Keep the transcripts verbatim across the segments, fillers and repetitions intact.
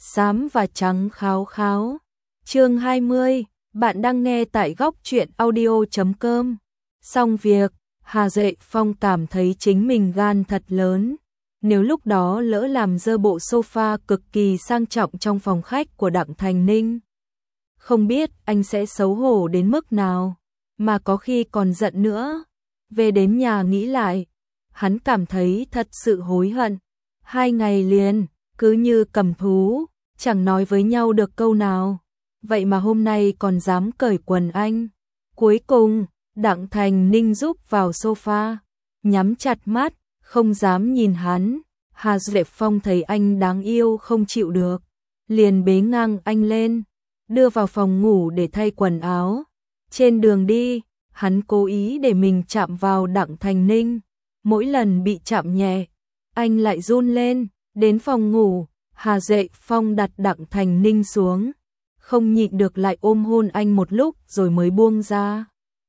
xám và trắng kháo kháo. Chương hai mươi, bạn đang nghe tại góc truyện audio chấm com. Xong việc, Hà Duệ Phong cảm thấy chính mình gan thật lớn. Nếu lúc đó lỡ làm dơ bộ sofa cực kỳ sang trọng trong phòng khách của Đặng Thành Ninh, không biết anh sẽ xấu hổ đến mức nào, mà có khi còn giận nữa. Về đến nhà nghĩ lại, hắn cảm thấy thật sự hối hận. Hai ngày liền, cứ như cầm thú, chẳng nói với nhau được câu nào. Vậy mà hôm nay còn dám cởi quần anh. Cuối cùng, Đặng Thành Ninh rúc vào sofa, nhắm chặt mắt, không dám nhìn hắn. Hà Duệ Phong thấy anh đáng yêu không chịu được, liền bế ngang anh lên, đưa vào phòng ngủ để thay quần áo. Trên đường đi, hắn cố ý để mình chạm vào Đặng Thành Ninh. Mỗi lần bị chạm nhẹ, anh lại run lên. Đến phòng ngủ, Hà Duệ Phong đặt Đặng Thành Ninh xuống, không nhịn được lại ôm hôn anh một lúc rồi mới buông ra.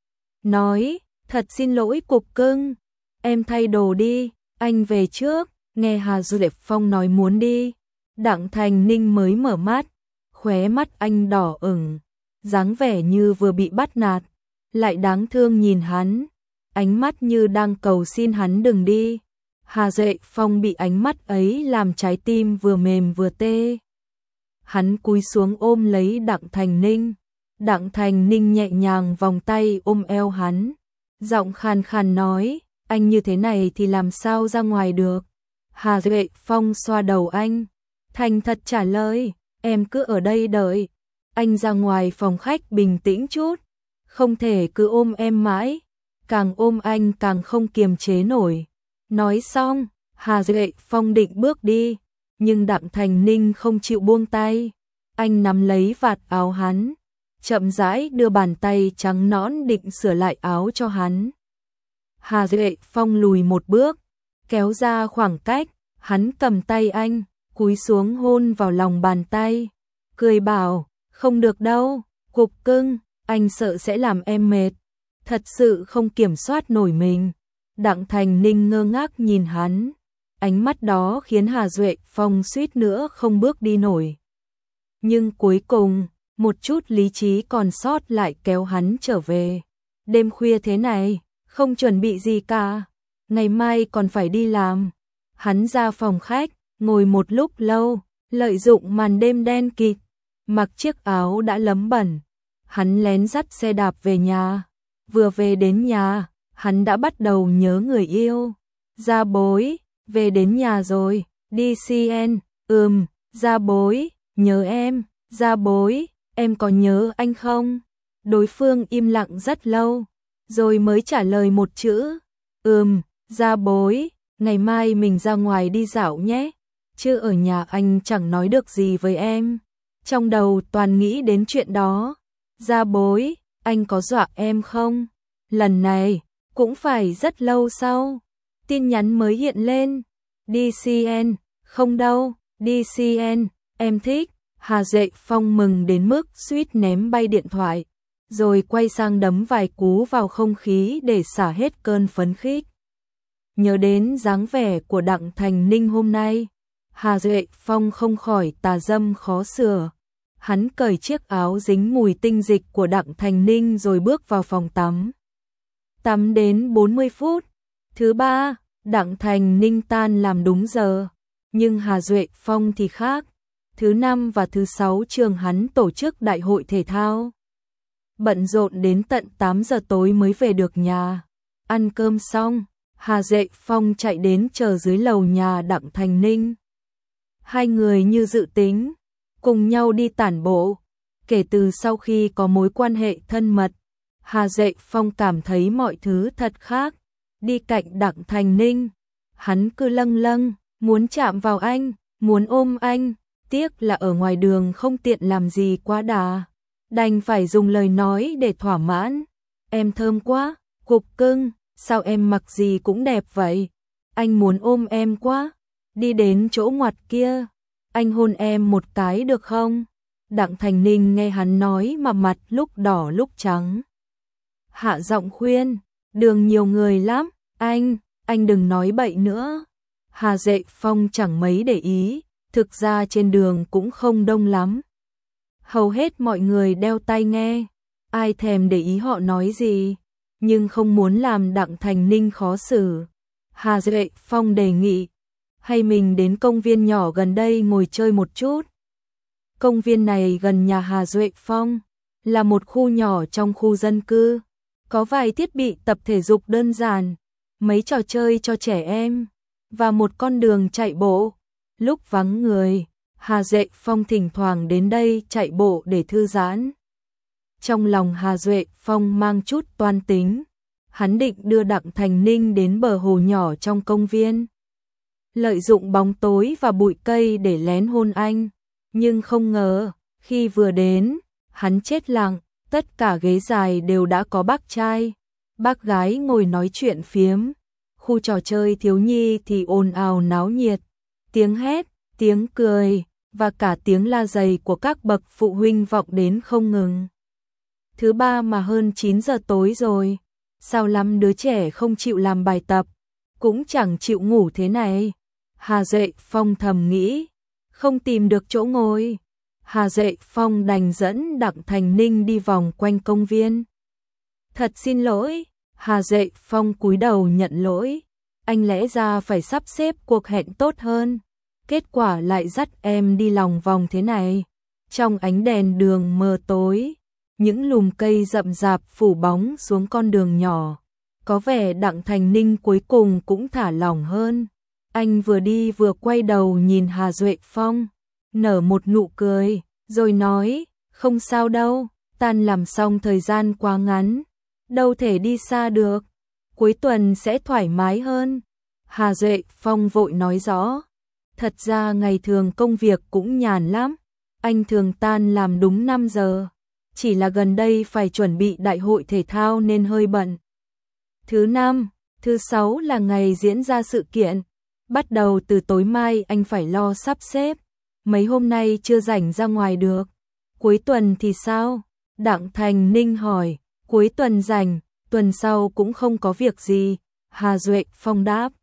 Nói, thật xin lỗi cục cưng, em thay đồ đi, anh về trước. Nghe Hà Duệ Phong nói muốn đi, Đặng Thành Ninh mới mở mắt, khóe mắt anh đỏ ửng, dáng vẻ như vừa bị bắt nạt, lại đáng thương nhìn hắn, ánh mắt như đang cầu xin hắn đừng đi. Hà Duệ Phong bị ánh mắt ấy làm trái tim vừa mềm vừa tê. Hắn cúi xuống ôm lấy Đặng Thành Ninh. Đặng Thành Ninh nhẹ nhàng vòng tay ôm eo hắn, giọng khàn khàn nói, anh như thế này thì làm sao ra ngoài được. Hà Duệ Phong xoa đầu anh, thành thật trả lời, em cứ ở đây đợi. Anh ra ngoài phòng khách bình tĩnh chút, không thể cứ ôm em mãi, càng ôm anh càng không kiềm chế nổi. Nói xong, Hà Duệ Phong định bước đi, nhưng Đặng Thành Ninh không chịu buông tay. Anh nắm lấy vạt áo hắn, chậm rãi đưa bàn tay trắng nõn định sửa lại áo cho hắn. Hà Duệ Phong lùi một bước, kéo ra khoảng cách, hắn cầm tay anh, cúi xuống hôn vào lòng bàn tay, cười bảo, không được đâu, cục cưng, anh sợ sẽ làm em mệt, thật sự không kiểm soát nổi mình. Đặng Thành Ninh ngơ ngác nhìn hắn, ánh mắt đó khiến Hà Duệ Phong suýt nữa không bước đi nổi. Nhưng cuối cùng, một chút lý trí còn sót lại kéo hắn trở về. Đêm khuya thế này, không chuẩn bị gì cả, ngày mai còn phải đi làm. Hắn ra phòng khách, ngồi một lúc lâu, lợi dụng màn đêm đen kịt, mặc chiếc áo đã lấm bẩn. Hắn lén dắt xe đạp về nhà, vừa về đến nhà, hắn đã bắt đầu nhớ người yêu. Gia Bối, về đến nhà rồi, đi xê en, ừm, Gia Bối, nhớ em, Gia Bối, em có nhớ anh không? Đối phương im lặng rất lâu, rồi mới trả lời một chữ, ừm, Gia Bối, ngày mai mình ra ngoài đi dạo nhé, chứ ở nhà anh chẳng nói được gì với em. Trong đầu toàn nghĩ đến chuyện đó. Gia Bối, anh có dọa em không? Lần này, cũng phải rất lâu sau, tin nhắn mới hiện lên. Đi xê en, không đâu, đi xê en, em thích. Hà Duệ Phong mừng đến mức suýt ném bay điện thoại, rồi quay sang đấm vài cú vào không khí để xả hết cơn phấn khích. Nhớ đến dáng vẻ của Đặng Thành Ninh hôm nay, Hà Duệ Phong không khỏi tà dâm khó sửa. Hắn cởi chiếc áo dính mùi tinh dịch của Đặng Thành Ninh rồi bước vào phòng tắm. Tắm đến bốn mươi phút. Thứ ba, Đặng Thành Ninh tan làm đúng giờ, nhưng Hà Duệ Phong thì khác. Thứ năm và thứ sáu trường hắn tổ chức đại hội thể thao. Bận rộn đến tận tám giờ tối mới về được nhà. Ăn cơm xong, Hà Duệ Phong chạy đến chờ dưới lầu nhà Đặng Thành Ninh. Hai người như dự tính, cùng nhau đi tản bộ. Kể từ sau khi có mối quan hệ thân mật, Hà Duệ Phong cảm thấy mọi thứ thật khác. Đi cạnh Đặng Thành Ninh, hắn cứ lâng lâng, muốn chạm vào anh, muốn ôm anh. Tiếc là ở ngoài đường không tiện làm gì quá đà, đành phải dùng lời nói để thỏa mãn. Em thơm quá, cục cưng, sao em mặc gì cũng đẹp vậy? Anh muốn ôm em quá. Đi đến chỗ ngoặt kia, anh hôn em một cái được không? Đặng Thành Ninh nghe hắn nói mà mặt lúc đỏ lúc trắng. Hạ giọng khuyên, đường nhiều người lắm, anh, anh đừng nói bậy nữa. Hà Duệ Phong chẳng mấy để ý, Thực ra trên đường cũng không đông lắm. Hầu hết mọi người đeo tai nghe, ai thèm để ý họ nói gì, nhưng không muốn làm Đặng Thành Ninh khó xử. Hà Duệ Phong đề nghị, hay mình đến công viên nhỏ gần đây ngồi chơi một chút. Công viên này gần nhà Hà Duệ Phong, là một khu nhỏ trong khu dân cư, có vài thiết bị tập thể dục đơn giản, mấy trò chơi cho trẻ em, và một con đường chạy bộ. Lúc vắng người, Hà Duệ Phong thỉnh thoảng đến đây chạy bộ để thư giãn. Trong lòng Hà Duệ Phong mang chút toan tính, hắn định đưa Đặng Thành Ninh đến bờ hồ nhỏ trong công viên, lợi dụng bóng tối và bụi cây để lén hôn anh, nhưng không ngờ, khi vừa đến, hắn chết lặng, tất cả ghế dài đều đã có bác trai, bác gái ngồi nói chuyện phiếm, khu trò chơi thiếu nhi thì ồn ào náo nhiệt, tiếng hét, tiếng cười, và cả tiếng la giày của các bậc phụ huynh vọng đến không ngừng. Thứ ba mà hơn chín giờ tối rồi, sao lắm đứa trẻ không chịu làm bài tập, cũng chẳng chịu ngủ thế này. Hà Duệ Phong thầm nghĩ, không tìm được chỗ ngồi. Hà Duệ Phong đành dẫn Đặng Thành Ninh đi vòng quanh công viên. Thật xin lỗi, Hà Duệ Phong cúi đầu nhận lỗi, anh lẽ ra phải sắp xếp cuộc hẹn tốt hơn, kết quả lại dắt em đi lòng vòng thế này. Trong ánh đèn đường mờ tối, những lùm cây rậm rạp phủ bóng xuống con đường nhỏ, có vẻ Đặng Thành Ninh cuối cùng cũng thả lỏng hơn. Anh vừa đi vừa quay đầu nhìn Hà Duệ Phong, nở một nụ cười, rồi nói, không sao đâu, tan làm xong thời gian quá ngắn, đâu thể đi xa được, cuối tuần sẽ thoải mái hơn. Hà Duệ Phong vội nói rõ, thật ra ngày thường công việc cũng nhàn lắm, anh thường tan làm đúng năm giờ, chỉ là gần đây phải chuẩn bị đại hội thể thao nên hơi bận. Thứ năm, thứ sáu là ngày diễn ra sự kiện, bắt đầu từ tối mai anh phải lo sắp xếp, mấy hôm nay chưa rảnh ra ngoài được. Cuối tuần thì sao? Đặng Thành Ninh hỏi, cuối tuần rảnh, tuần sau cũng không có việc gì, Hà Duệ Phong đáp.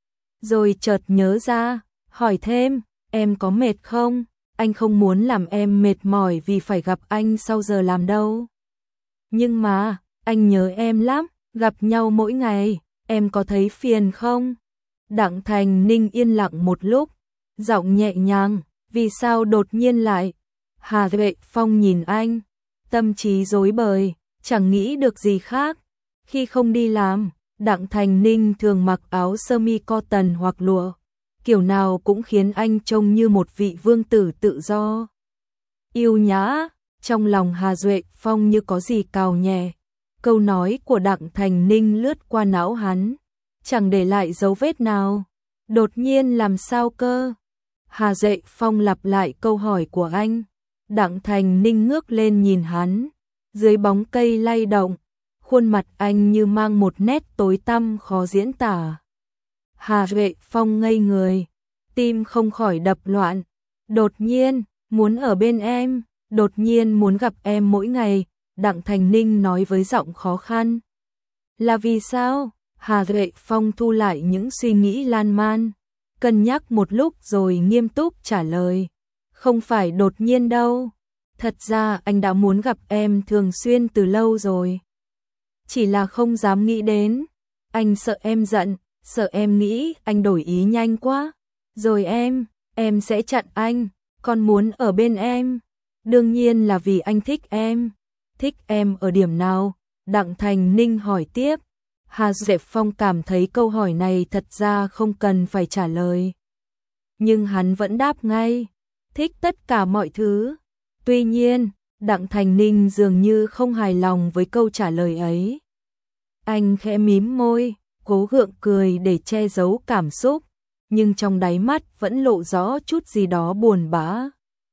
Rồi chợt nhớ ra, hỏi thêm, em có mệt không? Anh không muốn làm em mệt mỏi vì phải gặp anh sau giờ làm đâu. Nhưng mà, anh nhớ em lắm, gặp nhau mỗi ngày, em có thấy phiền không? Đặng Thành Ninh yên lặng một lúc, giọng nhẹ nhàng, vì sao đột nhiên lại? Hà Duệ Phong nhìn anh, tâm trí rối bời, chẳng nghĩ được gì khác. Khi không đi làm, Đặng Thành Ninh thường mặc áo sơ mi cotton hoặc lụa, kiểu nào cũng khiến anh trông như một vị vương tử tự do. Yêu nhã, trong lòng Hà Duệ Phong như có gì cào nhẹ. Câu nói của Đặng Thành Ninh lướt qua não hắn, chẳng để lại dấu vết nào. Đột nhiên làm sao cơ? Hà Duệ Phong lặp lại câu hỏi của anh. Đặng Thành Ninh ngước lên nhìn hắn, dưới bóng cây lay động, khuôn mặt anh như mang một nét tối tăm khó diễn tả. Hà Duệ Phong ngây người, tim không khỏi đập loạn. Đột nhiên, muốn ở bên em, đột nhiên muốn gặp em mỗi ngày, Đặng Thành Ninh nói với giọng khó khăn. Là vì sao? Hà Duệ Phong thu lại những suy nghĩ lan man, cân nhắc một lúc rồi nghiêm túc trả lời. Không phải đột nhiên đâu, thật ra anh đã muốn gặp em thường xuyên từ lâu rồi. Chỉ là không dám nghĩ đến, anh sợ em giận, sợ em nghĩ anh đổi ý nhanh quá. Rồi em, em sẽ chặn anh, còn muốn ở bên em. Đương nhiên là vì anh thích em. Thích em ở điểm nào? Đặng Thành Ninh hỏi tiếp. Hà Duệ Phong cảm thấy câu hỏi này thật ra không cần phải trả lời. Nhưng hắn vẫn đáp ngay. Thích tất cả mọi thứ. Tuy nhiên, Đặng Thành Ninh dường như không hài lòng với câu trả lời ấy. Anh khẽ mím môi, cố gượng cười để che giấu cảm xúc, nhưng trong đáy mắt vẫn lộ rõ chút gì đó buồn bã.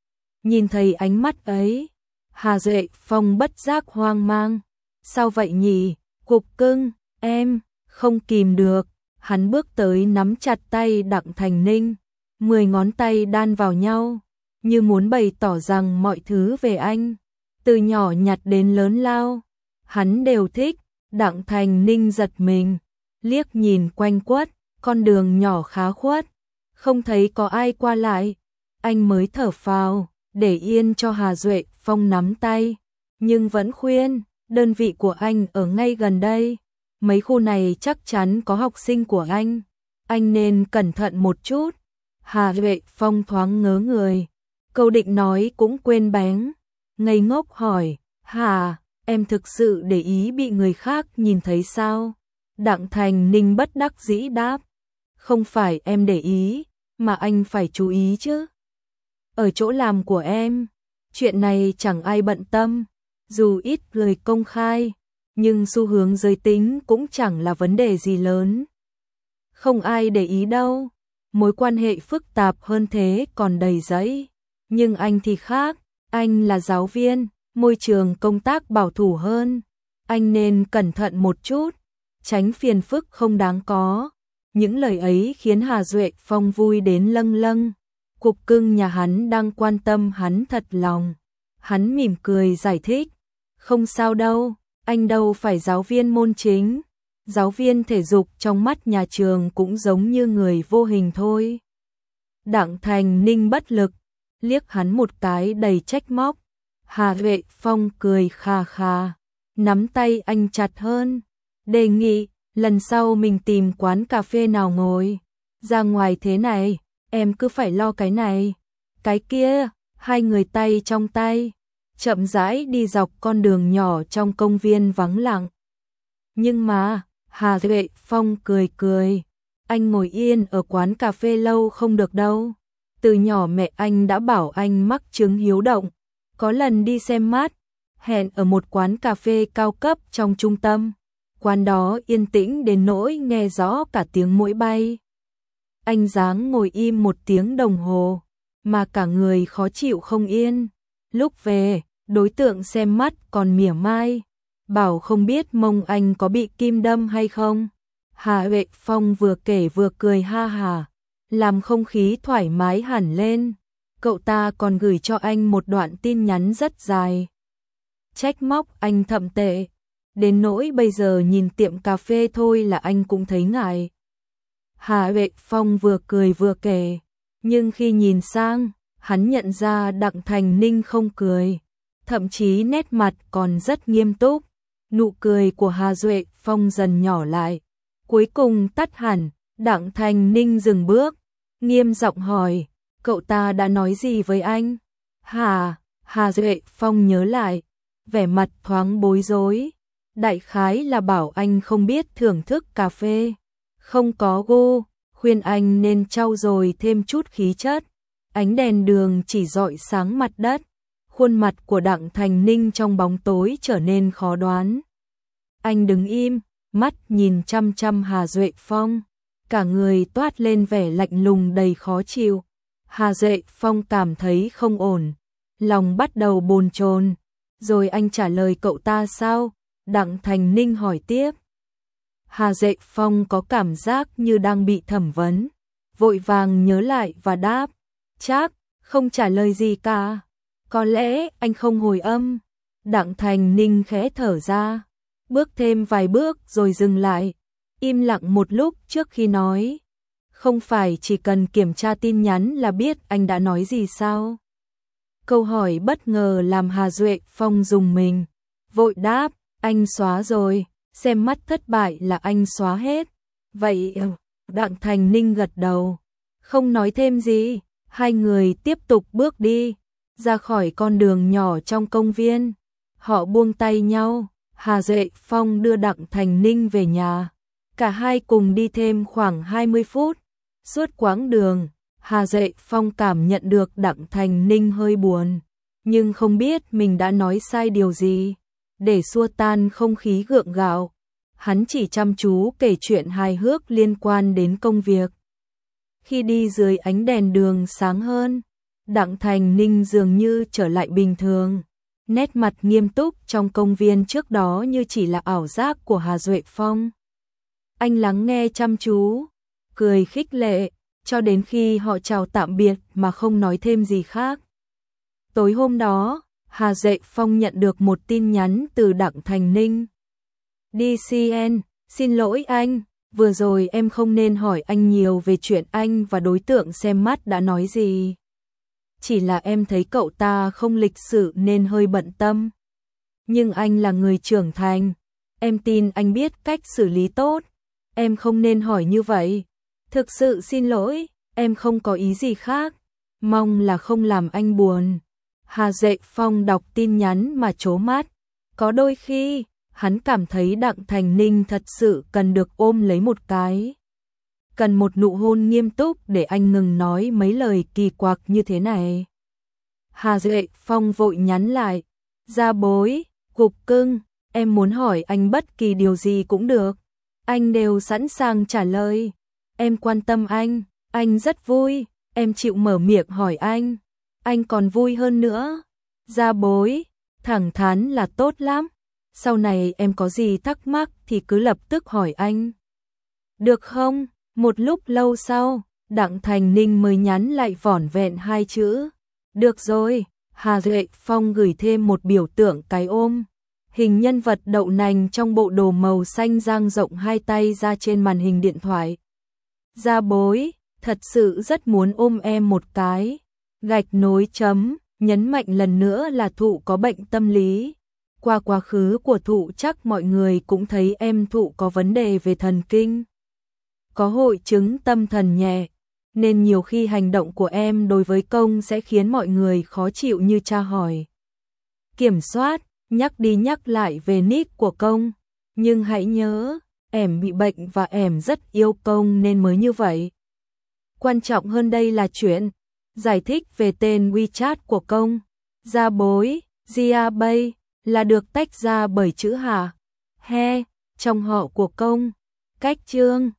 Nhìn thấy ánh mắt ấy, Hà Duệ Phong bất giác hoang mang. Sao vậy nhỉ? Cục cưng, em, không kìm được. Hắn bước tới nắm chặt tay Đặng Thành Ninh, mười ngón tay đan vào nhau, như muốn bày tỏ rằng mọi thứ về anh, từ nhỏ nhặt đến lớn lao, hắn đều thích. Đặng Thành Ninh giật mình, liếc nhìn quanh quất, con đường nhỏ khá khuất, không thấy có ai qua lại. anh mới thở phào, để yên cho Hà Duệ Phong nắm tay, nhưng vẫn khuyên, đơn vị của anh ở ngay gần đây, mấy khu này chắc chắn có học sinh của anh, anh nên cẩn thận một chút. Hà Duệ Phong thoáng ngớ người, câu định nói cũng quên bén, ngây ngốc hỏi, Hà, em thực sự để ý bị người khác nhìn thấy sao? Đặng Thành Ninh bất đắc dĩ đáp, không phải em để ý, mà anh phải chú ý chứ. Ở chỗ làm của em, chuyện này chẳng ai bận tâm, dù ít người công khai, nhưng xu hướng giới tính cũng chẳng là vấn đề gì lớn. Không ai để ý đâu, mối quan hệ phức tạp hơn thế còn đầy rẫy. Nhưng anh thì khác, anh là giáo viên, môi trường công tác bảo thủ hơn. Anh nên cẩn thận một chút, tránh phiền phức không đáng có. Những lời ấy khiến Hà Duệ Phong vui đến lâng lâng. Cục cưng nhà hắn đang quan tâm hắn thật lòng. Hắn mỉm cười giải thích, không sao đâu, anh đâu phải giáo viên môn chính. Giáo viên thể dục trong mắt nhà trường cũng giống như người vô hình thôi. Đặng Thành Ninh bất lực, liếc hắn một cái đầy trách móc. Hà Duệ Phong cười khà khà, nắm tay anh chặt hơn, đề nghị lần sau mình tìm quán cà phê nào ngồi. Ra ngoài thế này, em cứ phải lo cái này, cái kia. Hai người tay trong tay, chậm rãi đi dọc con đường nhỏ trong công viên vắng lặng. Nhưng mà, Hà Duệ Phong cười cười, anh ngồi yên ở quán cà phê lâu không được đâu. Từ nhỏ mẹ anh đã bảo anh mắc chứng hiếu động, có lần đi xem mắt, hẹn ở một quán cà phê cao cấp trong trung tâm. Quán đó yên tĩnh đến nỗi nghe rõ cả tiếng muỗi bay. Anh dáng ngồi im một tiếng đồng hồ, mà cả người khó chịu không yên. Lúc về, đối tượng xem mắt còn mỉa mai, bảo không biết mông anh có bị kim đâm hay không. Hà Duệ Phong vừa kể vừa cười ha hà, làm không khí thoải mái hẳn lên. Cậu ta còn gửi cho anh một đoạn tin nhắn rất dài, trách móc anh thậm tệ, đến nỗi bây giờ nhìn tiệm cà phê thôi là anh cũng thấy ngại. Hà Duệ Phong vừa cười vừa kể, nhưng khi nhìn sang, hắn nhận ra Đặng Thành Ninh không cười, thậm chí nét mặt còn rất nghiêm túc. Nụ cười của Hà Duệ Phong dần nhỏ lại, cuối cùng tắt hẳn. Đặng Thành Ninh dừng bước, nghiêm giọng hỏi, cậu ta đã nói gì với anh? Hà, Hà Duệ Phong nhớ lại, vẻ mặt thoáng bối rối, đại khái là bảo anh không biết thưởng thức cà phê, không có gu, khuyên anh nên trau dồi thêm chút khí chất. Ánh đèn đường chỉ rọi sáng mặt đất, khuôn mặt của Đặng Thành Ninh trong bóng tối trở nên khó đoán. Anh đứng im, mắt nhìn chăm chăm Hà Duệ Phong, cả người toát lên vẻ lạnh lùng đầy khó chịu. Hà Duệ Phong cảm thấy không ổn, lòng bắt đầu bồn chồn. Rồi anh trả lời cậu ta sao? Đặng Thành Ninh hỏi tiếp. Hà Duệ Phong có cảm giác như đang bị thẩm vấn, vội vàng nhớ lại và đáp, chắc, không trả lời gì cả. Có lẽ anh không hồi âm. Đặng Thành Ninh khẽ thở ra, bước thêm vài bước rồi dừng lại, im lặng một lúc trước khi nói, không phải chỉ cần kiểm tra tin nhắn là biết anh đã nói gì sao? Câu hỏi bất ngờ làm Hà Duệ Phong rùng mình, vội đáp, anh xóa rồi, xem mắt thất bại là anh xóa hết. Vậy, Đặng Thành Ninh gật đầu, không nói thêm gì, hai người tiếp tục bước đi, ra khỏi con đường nhỏ trong công viên. Họ buông tay nhau, Hà Duệ Phong đưa Đặng Thành Ninh về nhà, cả hai cùng đi thêm khoảng hai mươi phút. Suốt quãng đường, Hà Duệ Phong cảm nhận được Đặng Thành Ninh hơi buồn, nhưng không biết mình đã nói sai điều gì. Để xua tan không khí gượng gạo, hắn chỉ chăm chú kể chuyện hài hước liên quan đến công việc. Khi đi dưới ánh đèn đường sáng hơn, Đặng Thành Ninh dường như trở lại bình thường. Nét mặt nghiêm túc trong công viên trước đó như chỉ là ảo giác của Hà Duệ Phong. Anh lắng nghe chăm chú, cười khích lệ, cho đến khi họ chào tạm biệt mà không nói thêm gì khác. Tối hôm đó, Hà Duệ Phong nhận được một tin nhắn từ Đặng Thành Ninh. đê xê en, xin lỗi anh, vừa rồi em không nên hỏi anh nhiều về chuyện anh và đối tượng xem mắt đã nói gì. chỉ là em thấy cậu ta không lịch sự nên hơi bận tâm. Nhưng anh là người trưởng thành, em tin anh biết cách xử lý tốt, em không nên hỏi như vậy. Thực sự xin lỗi, em không có ý gì khác, mong là không làm anh buồn. Hà Duệ Phong đọc tin nhắn mà trố mắt, có đôi khi, hắn cảm thấy Đặng Thành Ninh thật sự cần được ôm lấy một cái. Cần một nụ hôn nghiêm túc để anh ngừng nói mấy lời kỳ quặc như thế này. Hà Duệ Phong vội nhắn lại, Gia Bối, Cục Cưng, em muốn hỏi anh bất kỳ điều gì cũng được, anh đều sẵn sàng trả lời. Em quan tâm anh, anh rất vui, em chịu mở miệng hỏi anh, anh còn vui hơn nữa. Gia Bối, thẳng thắn là tốt lắm, sau này em có gì thắc mắc thì cứ lập tức hỏi anh. Được không? Một lúc lâu sau, Đặng Thành Ninh mới nhắn lại vỏn vẹn hai chữ. Được rồi. Hà Duệ Phong gửi thêm một biểu tượng cái ôm. Hình nhân vật đậu nành trong bộ đồ màu xanh dang rộng hai tay ra trên màn hình điện thoại. Gia Bối, thật sự rất muốn ôm em một cái. Gạch nối chấm, nhấn mạnh lần nữa là Thụ có bệnh tâm lý. Qua quá khứ của Thụ chắc mọi người cũng thấy em Thụ có vấn đề về thần kinh. Có hội chứng tâm thần nhẹ, nên nhiều khi hành động của em đối với Công sẽ khiến mọi người khó chịu như tra hỏi. Kiểm soát, nhắc đi nhắc lại về nick của Công, nhưng hãy nhớ, em bị bệnh và em rất yêu Công nên mới như vậy. Quan trọng hơn đây là chuyện giải thích về tên WeChat của Công. Gia Bối, Gia Bay là được tách ra bởi chữ Hà, He trong họ của Công. Cách chương